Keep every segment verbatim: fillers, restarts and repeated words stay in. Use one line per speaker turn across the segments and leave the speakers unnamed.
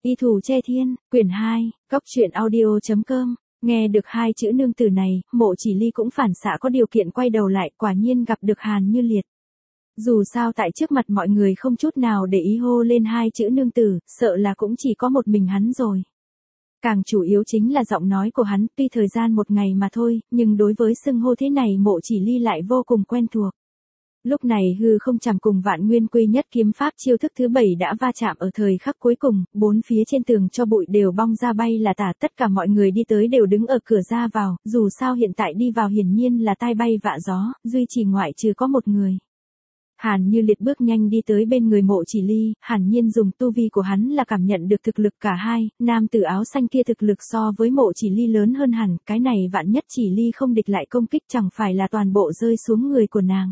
Y Thủ Che Thiên, quyển hai, Cốc truyện audio chấm com. Nghe được hai chữ nương tử này, Mộ Chỉ Ly cũng phản xạ có điều kiện quay đầu lại, quả nhiên gặp được Hàn Như Liệt. Dù sao tại trước mặt mọi người không chút nào để ý hô lên hai chữ nương tử, sợ là cũng chỉ có một mình hắn rồi. Càng chủ yếu chính là giọng nói của hắn, tuy thời gian một ngày mà thôi, nhưng đối với xưng hô thế này Mộ Chỉ Ly lại vô cùng quen thuộc. Lúc này hư không chằm cùng Vạn Nguyên Quy Nhất kiếm pháp chiêu thức thứ bảy đã va chạm ở thời khắc cuối cùng, bốn phía trên tường cho bụi đều bong ra bay là tả, tất cả mọi người đi tới đều đứng ở cửa ra vào, dù sao hiện tại đi vào hiển nhiên là tai bay vạ gió, duy trì ngoại trừ có một người. Hàn Như Liệt bước nhanh đi tới bên người Mộ Chỉ Ly, hẳn nhiên dùng tu vi của hắn là cảm nhận được thực lực cả hai, nam tử áo xanh kia thực lực so với Mộ Chỉ Ly lớn hơn hẳn, cái này vạn nhất Chỉ Ly không địch lại công kích chẳng phải là toàn bộ rơi xuống người của nàng.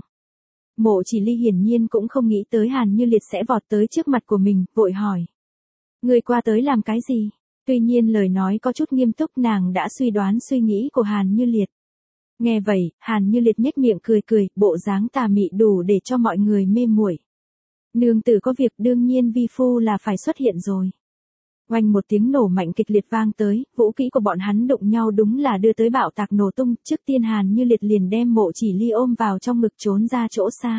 Mộ Chỉ Ly hiển nhiên cũng không nghĩ tới Hàn Như Liệt sẽ vọt tới trước mặt của mình, vội hỏi. Người qua tới làm cái gì? Tuy nhiên lời nói có chút nghiêm túc, nàng đã suy đoán suy nghĩ của Hàn Như Liệt. Nghe vậy, Hàn Như Liệt nhếch miệng cười cười, bộ dáng tà mị đủ để cho mọi người mê muội. Nương tử có việc, đương nhiên vi phu là phải xuất hiện rồi. Oanh một tiếng nổ mạnh kịch liệt vang tới, vũ kỹ của bọn hắn đụng nhau đúng là đưa tới bạo tạc nổ tung, trước tiên Hàn Như Liệt liền đem Mộ Chỉ Ly ôm vào trong ngực trốn ra chỗ xa.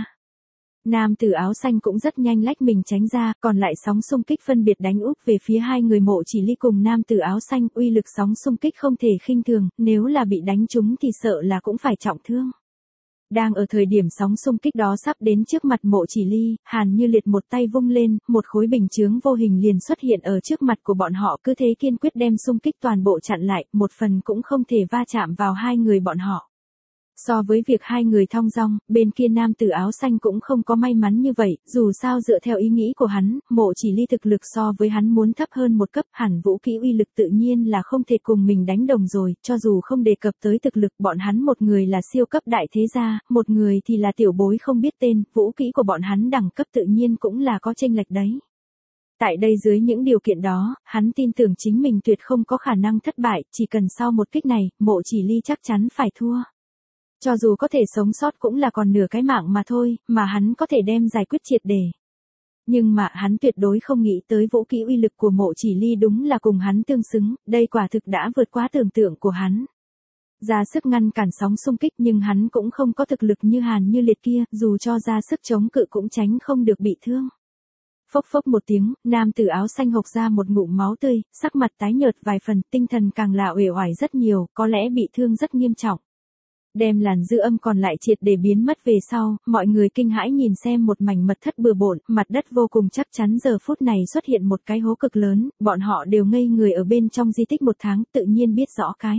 Nam tử áo xanh cũng rất nhanh lách mình tránh ra, còn lại sóng xung kích phân biệt đánh úp về phía hai người Mộ Chỉ Ly cùng nam tử áo xanh, uy lực sóng xung kích không thể khinh thường, nếu là bị đánh trúng thì sợ là cũng phải trọng thương. Đang ở thời điểm sóng xung kích đó sắp đến trước mặt Mộ Chỉ Ly, Hàn Như Liệt một tay vung lên, một khối bình chướng vô hình liền xuất hiện ở trước mặt của bọn họ, cứ thế kiên quyết đem xung kích toàn bộ chặn lại, một phần cũng không thể va chạm vào hai người bọn họ. So với việc hai người thong dong, bên kia nam tử áo xanh cũng không có may mắn như vậy, dù sao dựa theo ý nghĩ của hắn, Mộ Chỉ Ly thực lực so với hắn muốn thấp hơn một cấp, hẳn vũ kỹ uy lực tự nhiên là không thể cùng mình đánh đồng rồi, cho dù không đề cập tới thực lực, bọn hắn một người là siêu cấp đại thế gia, một người thì là tiểu bối không biết tên, vũ kỹ của bọn hắn đẳng cấp tự nhiên cũng là có chênh lệch đấy. Tại đây dưới những điều kiện đó, hắn tin tưởng chính mình tuyệt không có khả năng thất bại, chỉ cần sau một kích này, Mộ Chỉ Ly chắc chắn phải thua. Cho dù có thể sống sót cũng là còn nửa cái mạng mà thôi, mà hắn có thể đem giải quyết triệt để. Nhưng mà hắn tuyệt đối không nghĩ tới vũ kỹ uy lực của Mộ Chỉ Ly đúng là cùng hắn tương xứng, đây quả thực đã vượt quá tưởng tượng của hắn. Ra sức ngăn cản sóng xung kích nhưng hắn cũng không có thực lực như Hàn Như Liệt kia, dù cho ra sức chống cự cũng tránh không được bị thương. Phốc phốc một tiếng, nam tử áo xanh hộc ra một ngụm máu tươi, sắc mặt tái nhợt vài phần, tinh thần càng là uể oải rất nhiều, có lẽ bị thương rất nghiêm trọng. Đem làn dư âm còn lại triệt để biến mất về sau, mọi người kinh hãi nhìn xem một mảnh mật thất bừa bộn, mặt đất vô cùng chắc chắn giờ phút này xuất hiện một cái hố cực lớn, bọn họ đều ngây người ở bên trong di tích một tháng, tự nhiên biết rõ cái.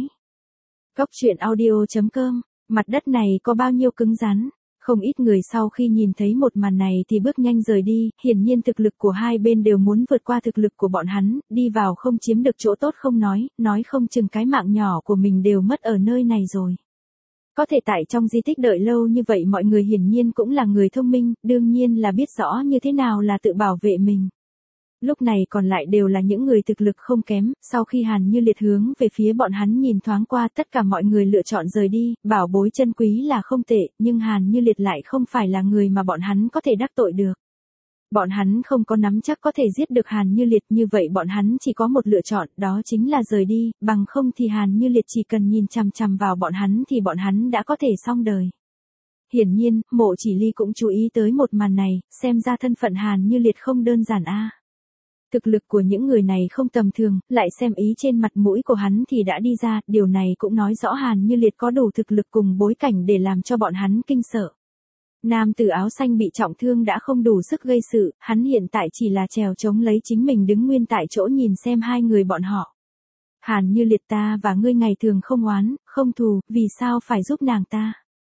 Cốc truyện audio chấm com, mặt đất này có bao nhiêu cứng rắn, không ít người sau khi nhìn thấy một màn này thì bước nhanh rời đi, hiển nhiên thực lực của hai bên đều muốn vượt qua thực lực của bọn hắn, đi vào không chiếm được chỗ tốt không nói, nói không chừng cái mạng nhỏ của mình đều mất ở nơi này rồi. Có thể tại trong di tích đợi lâu như vậy mọi người hiển nhiên cũng là người thông minh, đương nhiên là biết rõ như thế nào là tự bảo vệ mình. Lúc này còn lại đều là những người thực lực không kém, sau khi Hàn Như Liệt hướng về phía bọn hắn nhìn thoáng qua tất cả mọi người lựa chọn rời đi, bảo bối chân quý là không tệ, nhưng Hàn Như Liệt lại không phải là người mà bọn hắn có thể đắc tội được. Bọn hắn không có nắm chắc có thể giết được Hàn Như Liệt, như vậy bọn hắn chỉ có một lựa chọn, đó chính là rời đi, bằng không thì Hàn Như Liệt chỉ cần nhìn chằm chằm vào bọn hắn thì bọn hắn đã có thể xong đời. Hiển nhiên, Mộ Chỉ Ly cũng chú ý tới một màn này, xem ra thân phận Hàn Như Liệt không đơn giản a. Thực lực của những người này không tầm thường, lại xem ý trên mặt mũi của hắn thì đã đi ra, điều này cũng nói rõ Hàn Như Liệt có đủ thực lực cùng bối cảnh để làm cho bọn hắn kinh sợ. Nam tử áo xanh bị trọng thương đã không đủ sức gây sự, hắn hiện tại chỉ là trèo chống lấy chính mình đứng nguyên tại chỗ nhìn xem hai người bọn họ. Hàn Như Liệt, ta và ngươi ngày thường không oán, không thù, vì sao phải giúp nàng ta?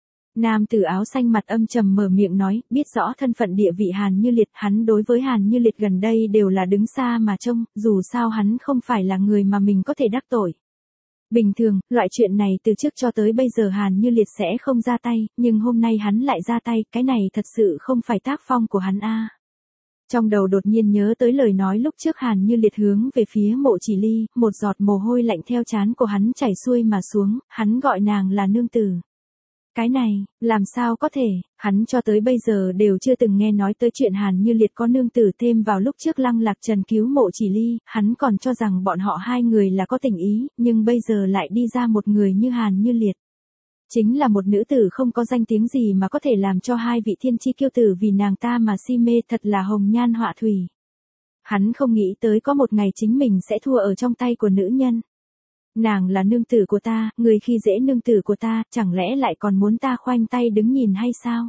Nam tử áo xanh mặt âm trầm mở miệng nói, biết rõ thân phận địa vị Hàn Như Liệt, hắn đối với Hàn Như Liệt gần đây đều là đứng xa mà trông, dù sao hắn không phải là người mà mình có thể đắc tội. Bình thường, loại chuyện này từ trước cho tới bây giờ Hàn Như Liệt sẽ không ra tay, nhưng hôm nay hắn lại ra tay, cái này thật sự không phải tác phong của hắn a. Trong đầu đột nhiên nhớ tới lời nói lúc trước Hàn Như Liệt hướng về phía Mộ Chỉ Ly, một giọt mồ hôi lạnh theo trán của hắn chảy xuôi mà xuống, hắn gọi nàng là nương tử. Cái này, làm sao có thể, hắn cho tới bây giờ đều chưa từng nghe nói tới chuyện Hàn Như Liệt có nương tử, thêm vào lúc trước Lăng Lạc Trần cứu Mộ Chỉ Ly, hắn còn cho rằng bọn họ hai người là có tình ý, nhưng bây giờ lại đi ra một người như Hàn Như Liệt. Chính là một nữ tử không có danh tiếng gì mà có thể làm cho hai vị thiên chi kiêu tử vì nàng ta mà si mê, thật là hồng nhan họa thủy. Hắn không nghĩ tới có một ngày chính mình sẽ thua ở trong tay của nữ nhân. Nàng là nương tử của ta, người khi dễ nương tử của ta, chẳng lẽ lại còn muốn ta khoanh tay đứng nhìn hay sao?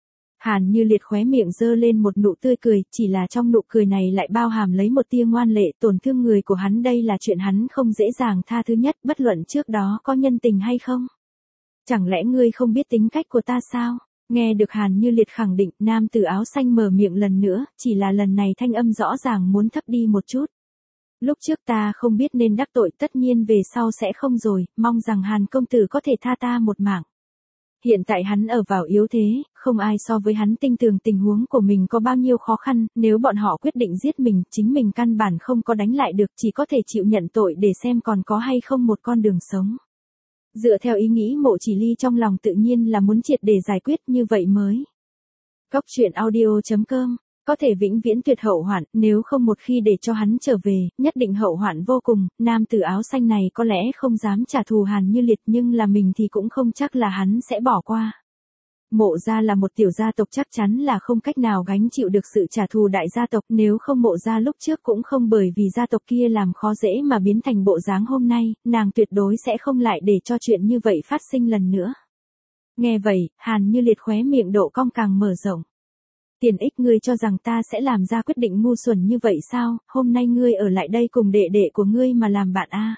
Hàn Như Liệt khóe miệng giơ lên một nụ tươi cười, chỉ là trong nụ cười này lại bao hàm lấy một tia ngoan lệ, tổn thương người của hắn đây là chuyện hắn không dễ dàng tha thứ nhất, bất luận trước đó có nhân tình hay không. Chẳng lẽ ngươi không biết tính cách của ta sao? Nghe được Hàn Như Liệt khẳng định, nam tử áo xanh mở miệng lần nữa, chỉ là lần này thanh âm rõ ràng muốn thấp đi một chút. Lúc trước ta không biết nên đắc tội, tất nhiên về sau sẽ không rồi, mong rằng Hàn công tử có thể tha ta một mạng. Hiện tại hắn ở vào yếu thế, không ai so với hắn tinh tường tình huống của mình có bao nhiêu khó khăn, nếu bọn họ quyết định giết mình, chính mình căn bản không có đánh lại được, chỉ có thể chịu nhận tội để xem còn có hay không một con đường sống. Dựa theo ý nghĩ Mộ Chỉ Ly trong lòng tự nhiên là muốn triệt để giải quyết như vậy mới. Cốc truyện audio chấm com có thể vĩnh viễn tuyệt hậu hoạn, nếu không một khi để cho hắn trở về, nhất định hậu hoạn vô cùng. Nam tử áo xanh này có lẽ không dám trả thù Hàn Như Liệt, nhưng là mình thì cũng không chắc là hắn sẽ bỏ qua. Mộ gia là một tiểu gia tộc, chắc chắn là không cách nào gánh chịu được sự trả thù đại gia tộc, nếu không Mộ gia lúc trước cũng không bởi vì gia tộc kia làm khó dễ mà biến thành bộ dáng hôm nay, nàng tuyệt đối sẽ không lại để cho chuyện như vậy phát sinh lần nữa. Nghe vậy, Hàn Như Liệt khóe miệng độ cong càng mở rộng. Tiền ích, ngươi cho rằng ta sẽ làm ra quyết định ngu xuẩn như vậy sao, hôm nay ngươi ở lại đây cùng đệ đệ của ngươi mà làm bạn a. À.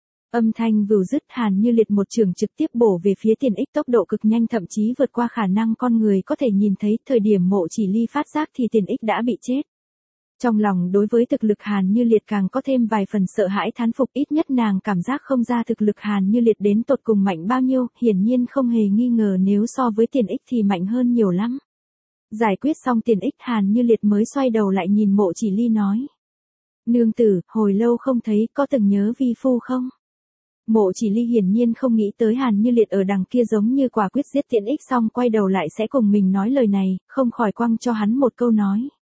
Âm thanh vừu dứt, Hàn Như Liệt một trường trực tiếp bổ về phía Tiền ích, tốc độ cực nhanh, thậm chí vượt qua khả năng con người có thể nhìn thấy, thời điểm Mộ Chỉ Ly phát giác thì Tiền ích đã bị chết. Trong lòng đối với thực lực Hàn Như Liệt càng có thêm vài phần sợ hãi thán phục, ít nhất nàng cảm giác không ra thực lực Hàn Như Liệt đến tột cùng mạnh bao nhiêu, hiển nhiên không hề nghi ngờ nếu so với Tiền ích thì mạnh hơn nhiều lắm. Giải quyết xong Tiền ích, Hàn Như Liệt mới xoay đầu lại nhìn Mộ Chỉ Ly nói. Nương tử, hồi lâu không thấy, có từng nhớ vi phu không? Mộ Chỉ Ly hiển nhiên không nghĩ tới Hàn Như Liệt ở đằng kia giống như quả quyết giết Tiền ích xong quay đầu lại sẽ cùng mình nói lời này, không khỏi quăng cho hắn một câu nói.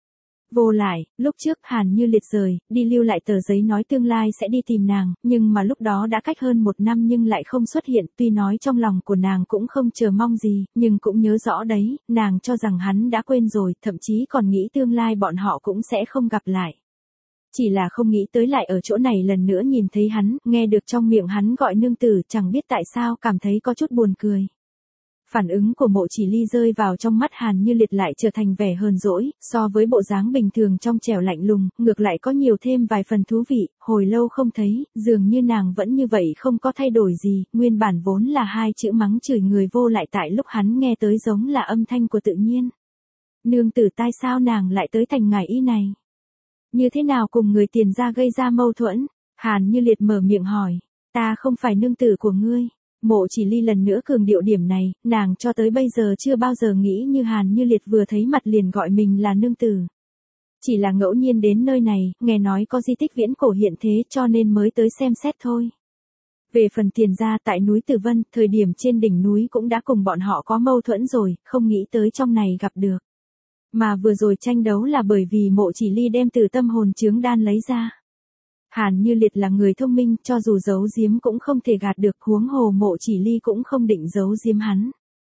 Vô lại, lúc trước Hàn Như Liệt rời, đi lưu lại tờ giấy nói tương lai sẽ đi tìm nàng, nhưng mà lúc đó đã cách hơn một năm nhưng lại không xuất hiện, tuy nói trong lòng của nàng cũng không chờ mong gì, nhưng cũng nhớ rõ đấy, nàng cho rằng hắn đã quên rồi, thậm chí còn nghĩ tương lai bọn họ cũng sẽ không gặp lại. Chỉ là không nghĩ tới lại ở chỗ này lần nữa nhìn thấy hắn, nghe được trong miệng hắn gọi nương tử, chẳng biết tại sao cảm thấy có chút buồn cười. Phản ứng của Mộ Chỉ Ly rơi vào trong mắt Hàn Như Liệt lại trở thành vẻ hờn dỗi, so với bộ dáng bình thường trong trẻo lạnh lùng, ngược lại có nhiều thêm vài phần thú vị, hồi lâu không thấy, dường như nàng vẫn như vậy không có thay đổi gì, nguyên bản vốn là hai chữ mắng chửi người vô lại tại lúc hắn nghe tới giống là âm thanh của tự nhiên. Nương tử, tai sao nàng lại tới thành ngải y này? Như thế nào cùng người Tiền gia gây ra mâu thuẫn? Hàn Như Liệt mở miệng hỏi, ta không phải nương tử của ngươi. Mộ Chỉ Ly lần nữa cường điệu điểm này, nàng cho tới bây giờ chưa bao giờ nghĩ như Hàn Như Liệt vừa thấy mặt liền gọi mình là nương tử. Chỉ là ngẫu nhiên đến nơi này, nghe nói có di tích viễn cổ hiện thế cho nên mới tới xem xét thôi. Về phần Tiền gia tại núi Tử Vân, thời điểm trên đỉnh núi cũng đã cùng bọn họ có mâu thuẫn rồi, không nghĩ tới trong này gặp được. Mà vừa rồi tranh đấu là bởi vì Mộ Chỉ Ly đem Tử Tâm Hồn Chướng Đan lấy ra. Hàn Như Liệt là người thông minh, cho dù giấu giếm cũng không thể gạt được, huống hồ Mộ Chỉ Ly cũng không định giấu giếm hắn.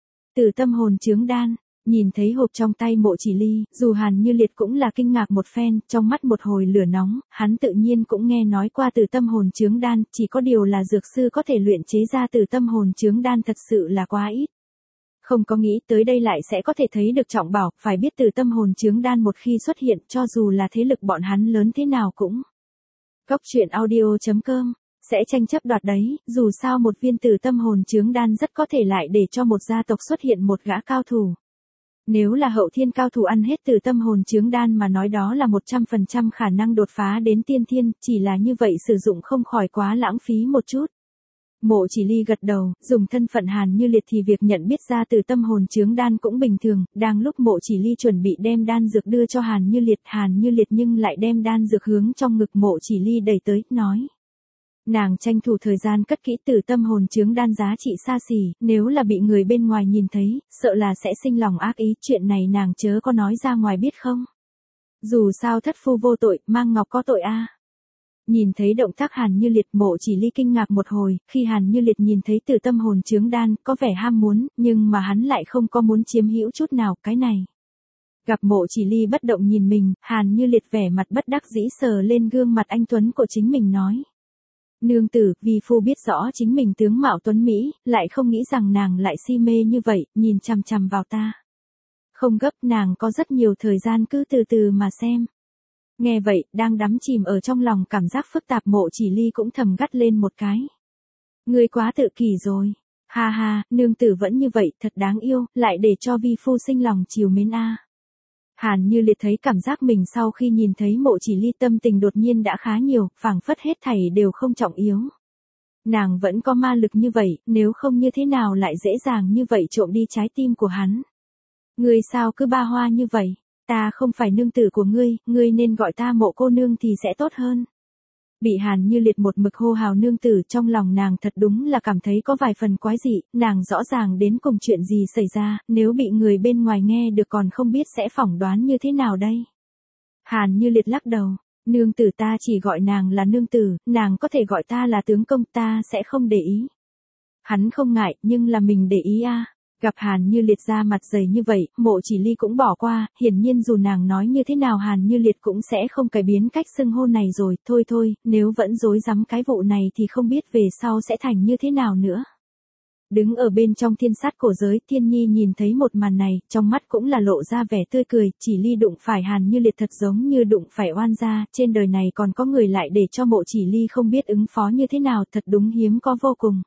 Tử Tâm Hồn Chướng Đan, nhìn thấy hộp trong tay Mộ Chỉ Ly, dù Hàn Như Liệt cũng là kinh ngạc một phen, trong mắt một hồi lửa nóng, hắn tự nhiên cũng nghe nói qua Tử Tâm Hồn Chướng Đan, chỉ có điều là dược sư có thể luyện chế ra Tử Tâm Hồn Chướng Đan thật sự là quá ít. Không có nghĩ tới đây lại sẽ có thể thấy được trọng bảo, phải biết Tử Tâm Hồn Chướng Đan một khi xuất hiện, cho dù là thế lực bọn hắn lớn thế nào cũng. Cốc truyện audio chấm com sẽ tranh chấp đoạt đấy, dù sao một viên Tử Tâm Hồn Chướng Đan rất có thể lại để cho một gia tộc xuất hiện một gã cao thủ. Nếu là hậu thiên cao thủ ăn hết Tử Tâm Hồn Chướng Đan mà nói đó là một trăm phần trăm khả năng đột phá đến tiên thiên, chỉ là như vậy sử dụng không khỏi quá lãng phí một chút. Mộ Chỉ Ly gật đầu, dùng thân phận Hàn Như Liệt thì việc nhận biết ra Tử Tâm Hồn Chướng Đan cũng bình thường, đang lúc Mộ Chỉ Ly chuẩn bị đem đan dược đưa cho Hàn Như Liệt, Hàn Như Liệt nhưng lại đem đan dược hướng trong ngực Mộ Chỉ Ly đẩy tới, nói. Nàng tranh thủ thời gian cất kỹ Tử Tâm Hồn Chướng Đan giá trị xa xỉ, nếu là bị người bên ngoài nhìn thấy, sợ là sẽ sinh lòng ác ý, chuyện này nàng chớ có nói ra ngoài biết không. Dù sao thất phu vô tội, mang ngọc có tội a. Nhìn thấy động tác Hàn Như Liệt, Mộ Chỉ Ly kinh ngạc một hồi, khi Hàn Như Liệt nhìn thấy Tử Tâm Hồn Chướng Đan, có vẻ ham muốn, nhưng mà hắn lại không có muốn chiếm hữu chút nào, cái này. Gặp Mộ Chỉ Ly bất động nhìn mình, Hàn Như Liệt vẻ mặt bất đắc dĩ sờ lên gương mặt anh tuấn của chính mình nói. Nương tử, vi phu biết rõ chính mình tướng mạo tuấn Mỹ, lại không nghĩ rằng nàng lại si mê như vậy, nhìn chằm chằm vào ta. Không gấp, nàng có rất nhiều thời gian, cứ từ từ mà xem. Nghe vậy, đang đắm chìm ở trong lòng cảm giác phức tạp, Mộ Chỉ Ly cũng thầm gắt lên một cái. Ngươi quá tự kỷ rồi. Ha ha, nương tử vẫn như vậy, thật đáng yêu, lại để cho vi phu sinh lòng chiều mến a. Hàn Như Liệt thấy cảm giác mình sau khi nhìn thấy Mộ Chỉ Ly tâm tình đột nhiên đã khá nhiều, phảng phất hết thảy đều không trọng yếu. Nàng vẫn có ma lực như vậy, nếu không như thế nào lại dễ dàng như vậy trộm đi trái tim của hắn. Ngươi sao cứ ba hoa như vậy, ta không phải nương tử của ngươi, ngươi nên gọi ta Mộ cô nương thì sẽ tốt hơn. Bị Hàn Như Liệt một mực hô hào nương tử, trong lòng nàng thật đúng là cảm thấy có vài phần quái dị, nàng rõ ràng đến cùng chuyện gì xảy ra, nếu bị người bên ngoài nghe được còn không biết sẽ phỏng đoán như thế nào đây. Hàn Như Liệt lắc đầu, nương tử, ta chỉ gọi nàng là nương tử, nàng có thể gọi ta là tướng công, ta sẽ không để ý. Hắn không ngại, nhưng là mình để ý a. Gặp Hàn Như Liệt ra mặt dày như vậy, Mộ Chỉ Ly cũng bỏ qua, hiển nhiên dù nàng nói như thế nào Hàn Như Liệt cũng sẽ không cải biến cách xưng hô này rồi, thôi thôi, nếu vẫn dối rắm cái vụ này thì không biết về sau sẽ thành như thế nào nữa. Đứng ở bên trong thiên sát cổ giới, Thiên Nhi nhìn thấy một màn này, trong mắt cũng là lộ ra vẻ tươi cười, Chỉ Ly đụng phải Hàn Như Liệt thật giống như đụng phải oan gia, trên đời này còn có người lại để cho Mộ Chỉ Ly không biết ứng phó như thế nào, thật đúng hiếm có vô cùng.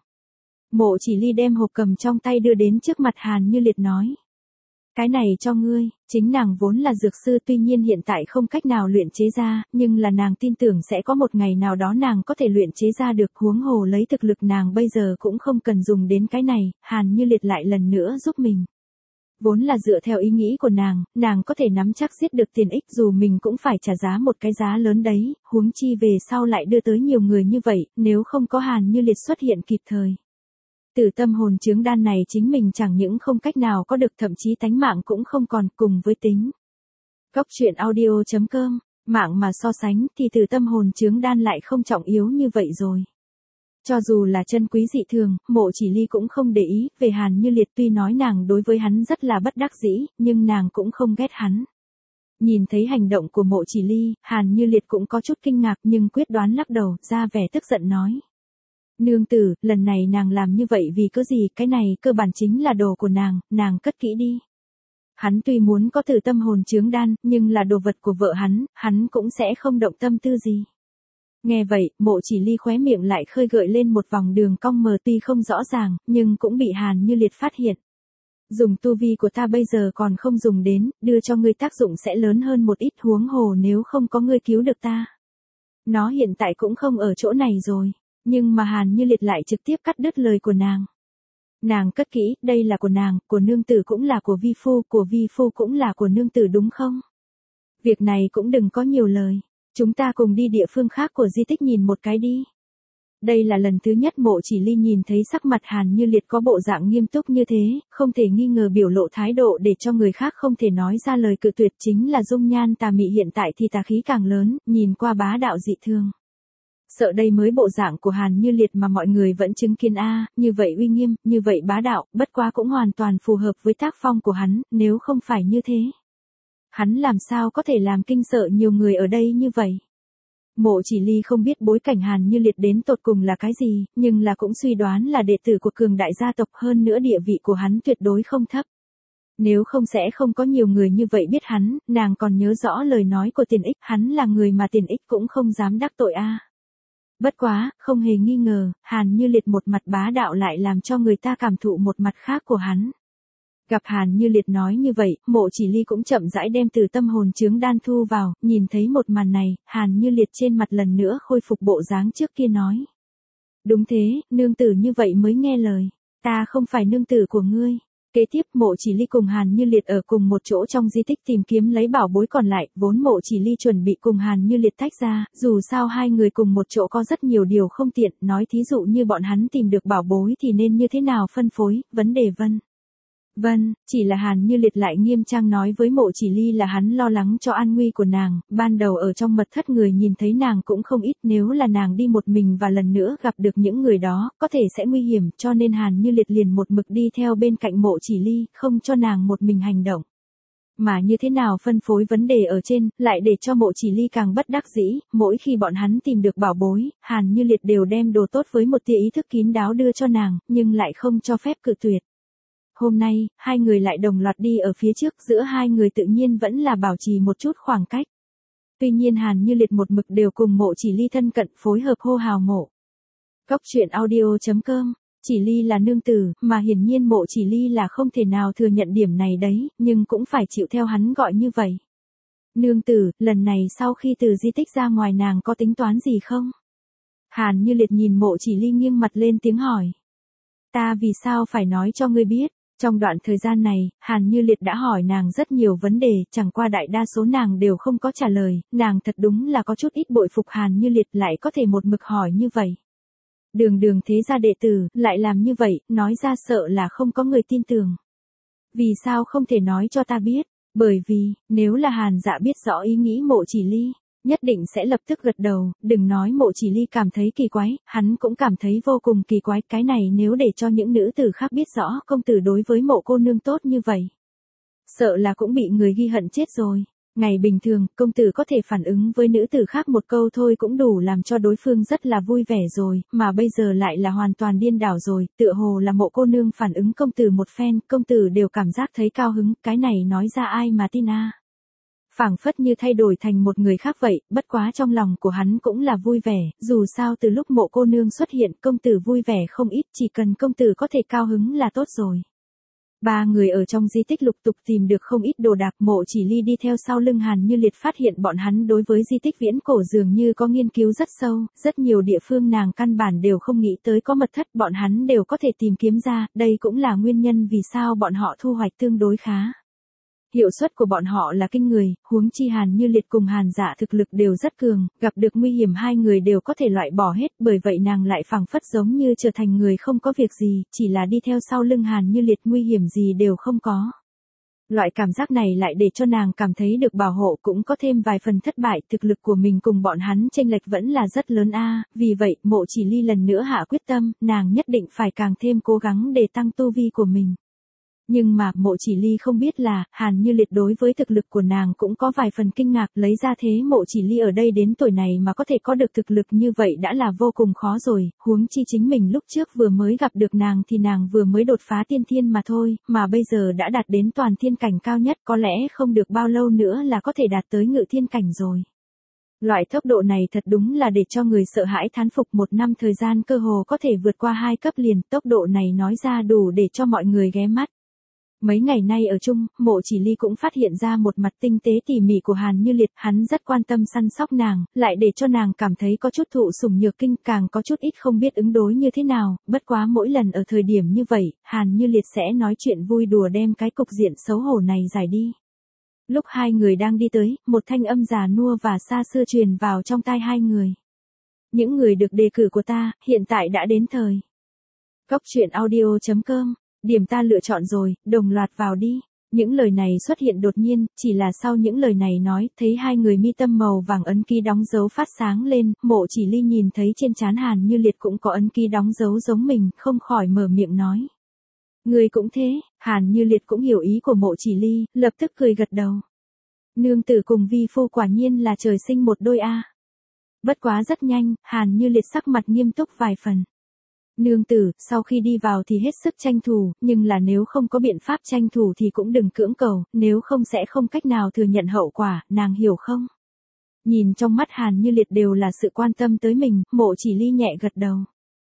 Mộ Chỉ Ly đem hộp cầm trong tay đưa đến trước mặt Hàn Như Liệt nói. Cái này cho ngươi, chính nàng vốn là dược sư, tuy nhiên hiện tại không cách nào luyện chế ra, nhưng là nàng tin tưởng sẽ có một ngày nào đó nàng có thể luyện chế ra được, huống hồ lấy thực lực nàng bây giờ cũng không cần dùng đến cái này, Hàn Như Liệt lại lần nữa giúp mình. Vốn là dựa theo ý nghĩ của nàng, nàng có thể nắm chắc giết được Tiền Ích dù mình cũng phải trả giá một cái giá lớn đấy, huống chi về sau lại đưa tới nhiều người như vậy, nếu không có Hàn Như Liệt xuất hiện kịp thời. Tử Tâm Hồn Chướng Đan này chính mình chẳng những không cách nào có được, thậm chí tánh mạng cũng không còn, cùng với tính. Góc truyện audio chấm com, mạng mà so sánh thì Tử Tâm Hồn Chướng Đan lại không trọng yếu như vậy rồi. Cho dù là chân quý dị thường, Mộ Chỉ Ly cũng không để ý, về Hàn Như Liệt tuy nói nàng đối với hắn rất là bất đắc dĩ, nhưng nàng cũng không ghét hắn. Nhìn thấy hành động của Mộ Chỉ Ly, Hàn Như Liệt cũng có chút kinh ngạc nhưng quyết đoán lắc đầu, ra vẻ tức giận nói. Nương tử, lần này nàng làm như vậy vì cớ gì, cái này cơ bản chính là đồ của nàng, nàng cất kỹ đi. Hắn tuy muốn có Tử Tâm Hồn Chướng Đan, nhưng là đồ vật của vợ hắn, hắn cũng sẽ không động tâm tư gì. Nghe vậy, Mộ Chỉ Ly khóe miệng lại khơi gợi lên một vòng đường cong mờ, tuy không rõ ràng, nhưng cũng bị Hàn Như Liệt phát hiện. Dùng tu vi của ta bây giờ còn không dùng đến, đưa cho ngươi tác dụng sẽ lớn hơn một ít, huống hồ nếu không có ngươi cứu được ta. Nó hiện tại cũng không ở chỗ này rồi. Nhưng mà Hàn Như Liệt lại trực tiếp cắt đứt lời của nàng. Nàng cất kỹ, đây là của nàng, của nương tử cũng là của vi phu, của vi phu cũng là của nương tử đúng không? Việc này cũng đừng có nhiều lời. Chúng ta cùng đi địa phương khác của di tích nhìn một cái đi. Đây là lần thứ nhất Mộ Chỉ Ly nhìn thấy sắc mặt Hàn Như Liệt có bộ dạng nghiêm túc như thế, không thể nghi ngờ biểu lộ thái độ để cho người khác không thể nói ra lời cự tuyệt, chính là dung nhan tà mị hiện tại thì tà khí càng lớn, nhìn qua bá đạo dị thường. Sợ đây mới bộ dạng của Hàn Như Liệt mà mọi người vẫn chứng kiến a, như vậy uy nghiêm, như vậy bá đạo, bất quá cũng hoàn toàn phù hợp với tác phong của hắn, nếu không phải như thế. Hắn làm sao có thể làm kinh sợ nhiều người ở đây như vậy? Mộ Chỉ Ly không biết bối cảnh Hàn Như Liệt đến tột cùng là cái gì, nhưng là cũng suy đoán là đệ tử của cường đại gia tộc, hơn nữa địa vị của hắn tuyệt đối không thấp. Nếu không sẽ không có nhiều người như vậy biết hắn, nàng còn nhớ rõ lời nói của Tiền Ích, hắn là người mà Tiền Ích cũng không dám đắc tội a. Bất quá, không hề nghi ngờ, Hàn Như Liệt một mặt bá đạo lại làm cho người ta cảm thụ một mặt khác của hắn. Gặp Hàn Như Liệt nói như vậy, Mộ Chỉ Ly cũng chậm rãi đem Tử Tâm Hồn Chướng Đan thu vào, nhìn thấy một màn này, Hàn Như Liệt trên mặt lần nữa khôi phục bộ dáng trước kia nói. Đúng thế, nương tử như vậy mới nghe lời, ta không phải nương tử của ngươi. Kế tiếp Mộ Chỉ Ly cùng Hàn Như Liệt ở cùng một chỗ trong di tích tìm kiếm lấy bảo bối còn lại, vốn Mộ Chỉ Ly chuẩn bị cùng Hàn Như Liệt tách ra, dù sao hai người cùng một chỗ có rất nhiều điều không tiện, nói thí dụ như bọn hắn tìm được bảo bối thì nên như thế nào phân phối, vấn đề vân. Vân, chỉ là Hàn Như Liệt lại nghiêm trang nói với Mộ Chỉ Ly là hắn lo lắng cho an nguy của nàng, ban đầu ở trong mật thất người nhìn thấy nàng cũng không ít, nếu là nàng đi một mình và lần nữa gặp được những người đó, có thể sẽ nguy hiểm, cho nên Hàn Như Liệt liền một mực đi theo bên cạnh Mộ Chỉ Ly, không cho nàng một mình hành động. Mà như thế nào phân phối vấn đề ở trên, lại để cho Mộ Chỉ Ly càng bất đắc dĩ, mỗi khi bọn hắn tìm được bảo bối, Hàn Như Liệt đều đem đồ tốt với một tia ý thức kín đáo đưa cho nàng, nhưng lại không cho phép cự tuyệt. Hôm nay, hai người lại đồng loạt đi ở phía trước, giữa hai người tự nhiên vẫn là bảo trì một chút khoảng cách. Tuy nhiên Hàn Như Liệt một mực đều cùng Mộ Chỉ Ly thân cận phối hợp hô hào mộ. Cốc truyện audio chấm com, Chỉ Ly là nương tử, mà hiển nhiên Mộ Chỉ Ly là không thể nào thừa nhận điểm này đấy, nhưng cũng phải chịu theo hắn gọi như vậy. Nương tử, lần này sau khi từ di tích ra ngoài nàng có tính toán gì không? Hàn Như Liệt nhìn Mộ Chỉ Ly nghiêng mặt lên tiếng hỏi. Ta vì sao phải nói cho ngươi biết? Trong đoạn thời gian này, Hàn Như Liệt đã hỏi nàng rất nhiều vấn đề, chẳng qua đại đa số nàng đều không có trả lời, nàng thật đúng là có chút ít bội phục Hàn Như Liệt lại có thể một mực hỏi như vậy. Đường đường thế gia đệ tử, lại làm như vậy, nói ra sợ là không có người tin tưởng. Vì sao không thể nói cho ta biết? Bởi vì, nếu là Hàn Dạ biết rõ ý nghĩ Mộ Chỉ Ly, nhất định sẽ lập tức gật đầu, đừng nói Mộ Chỉ Ly cảm thấy kỳ quái, hắn cũng cảm thấy vô cùng kỳ quái, cái này nếu để cho những nữ tử khác biết rõ công tử đối với Mộ cô nương tốt như vậy. Sợ là cũng bị người ghi hận chết rồi. Ngày bình thường, công tử có thể phản ứng với nữ tử khác một câu thôi cũng đủ làm cho đối phương rất là vui vẻ rồi, mà bây giờ lại là hoàn toàn điên đảo rồi, tựa hồ là Mộ cô nương phản ứng công tử một phen, công tử đều cảm giác thấy cao hứng, cái này nói ra ai mà tin a. Phảng phất như thay đổi thành một người khác vậy, bất quá trong lòng của hắn cũng là vui vẻ, dù sao từ lúc Mộ cô nương xuất hiện công tử vui vẻ không ít, chỉ cần công tử có thể cao hứng là tốt rồi. Ba người ở trong di tích lục tục tìm được không ít đồ đạc, Mộ Chỉ Ly đi theo sau lưng Hàn Như Liệt phát hiện bọn hắn đối với di tích viễn cổ dường như có nghiên cứu rất sâu, rất nhiều địa phương nàng căn bản đều không nghĩ tới có mật thất bọn hắn đều có thể tìm kiếm ra, đây cũng là nguyên nhân vì sao bọn họ thu hoạch tương đối khá. Hiệu suất của bọn họ là kinh người, huống chi Hàn Như Liệt cùng Hàn Dạ thực lực đều rất cường, gặp được nguy hiểm hai người đều có thể loại bỏ hết, bởi vậy nàng lại phảng phất giống như trở thành người không có việc gì, chỉ là đi theo sau lưng Hàn Như Liệt nguy hiểm gì đều không có. Loại cảm giác này lại để cho nàng cảm thấy được bảo hộ cũng có thêm vài phần thất bại, thực lực của mình cùng bọn hắn chênh lệch vẫn là rất lớn a, vì vậy Mộ Chỉ Ly lần nữa hạ quyết tâm, nàng nhất định phải càng thêm cố gắng để tăng tu vi của mình. Nhưng mà, Mộ Chỉ Ly không biết là, Hàn Như Liệt đối với thực lực của nàng cũng có vài phần kinh ngạc, lấy ra thế Mộ Chỉ Ly ở đây đến tuổi này mà có thể có được thực lực như vậy đã là vô cùng khó rồi, huống chi chính mình lúc trước vừa mới gặp được nàng thì nàng vừa mới đột phá tiên thiên mà thôi, mà bây giờ đã đạt đến toàn thiên cảnh cao nhất, có lẽ không được bao lâu nữa là có thể đạt tới ngự thiên cảnh rồi. Loại tốc độ này thật đúng là để cho người sợ hãi thán phục, một năm thời gian cơ hồ có thể vượt qua hai cấp liền, tốc độ này nói ra đủ để cho mọi người ghé mắt. Mấy ngày nay ở chung, Mộ Chỉ Ly cũng phát hiện ra một mặt tinh tế tỉ mỉ của Hàn Như Liệt, hắn rất quan tâm săn sóc nàng, lại để cho nàng cảm thấy có chút thụ sủng nhược kinh, càng có chút ít không biết ứng đối như thế nào, bất quá mỗi lần ở thời điểm như vậy, Hàn Như Liệt sẽ nói chuyện vui đùa đem cái cục diện xấu hổ này giải đi. Lúc hai người đang đi tới, một thanh âm già nua và xa xưa truyền vào trong tai hai người. Những người được đề cử của ta, hiện tại đã đến thời. Cốc truyện audio chấm com, điểm ta lựa chọn rồi, đồng loạt vào đi. Những lời này xuất hiện đột nhiên, chỉ là sau những lời này nói, thấy hai người mi tâm màu vàng ấn ký đóng dấu phát sáng lên, Mộ Chỉ Ly nhìn thấy trên trán Hàn Như Liệt cũng có ấn ký đóng dấu giống mình, không khỏi mở miệng nói. Người cũng thế, Hàn Như Liệt cũng hiểu ý của Mộ Chỉ Ly, lập tức cười gật đầu. Nương tử cùng vi phu quả nhiên là trời sinh một đôi a. Bất quá rất nhanh, Hàn Như Liệt sắc mặt nghiêm túc vài phần. Nương tử, sau khi đi vào thì hết sức tranh thủ, nhưng là nếu không có biện pháp tranh thủ thì cũng đừng cưỡng cầu, nếu không sẽ không cách nào thừa nhận hậu quả, nàng hiểu không? Nhìn trong mắt Hàn Như Liệt đều là sự quan tâm tới mình, Mộ Chỉ Ly nhẹ gật đầu.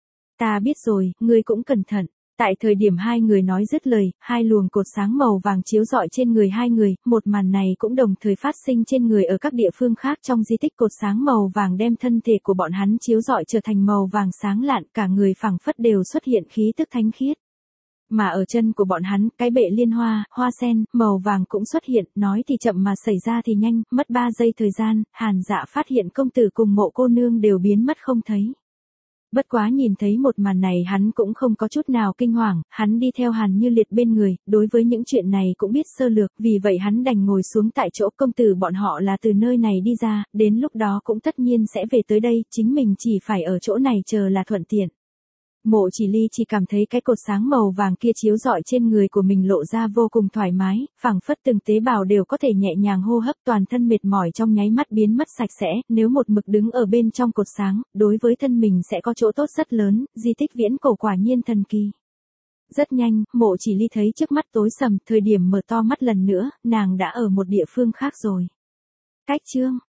Ta biết rồi, ngươi cũng cẩn thận. Tại thời điểm hai người nói dứt lời, hai luồng cột sáng màu vàng chiếu rọi trên người hai người, một màn này cũng đồng thời phát sinh trên người ở các địa phương khác trong di tích, cột sáng màu vàng đem thân thể của bọn hắn chiếu rọi trở thành màu vàng sáng lạn, cả người phảng phất đều xuất hiện khí tức thánh khiết. Mà ở chân của bọn hắn, cái bệ liên hoa, hoa sen, màu vàng cũng xuất hiện, nói thì chậm mà xảy ra thì nhanh, mất ba giây thời gian, Hàn Dạ phát hiện công tử cùng Mộ cô nương đều biến mất không thấy. Bất quá nhìn thấy một màn này hắn cũng không có chút nào kinh hoàng, hắn đi theo Hàn Như Liệt bên người, đối với những chuyện này cũng biết sơ lược, vì vậy hắn đành ngồi xuống tại chỗ. Công tử bọn họ là từ nơi này đi ra, đến lúc đó cũng tất nhiên sẽ về tới đây, chính mình chỉ phải ở chỗ này chờ là thuận tiện. Mộ Chỉ Ly chỉ cảm thấy cái cột sáng màu vàng kia chiếu rọi trên người của mình lộ ra vô cùng thoải mái, phảng phất từng tế bào đều có thể nhẹ nhàng hô hấp, toàn thân mệt mỏi trong nháy mắt biến mất sạch sẽ, nếu một mực đứng ở bên trong cột sáng, đối với thân mình sẽ có chỗ tốt rất lớn, di tích viễn cổ quả nhiên thần kỳ. Rất nhanh, Mộ Chỉ Ly thấy trước mắt tối sầm, thời điểm mở to mắt lần nữa, nàng đã ở một địa phương khác rồi. Cách chương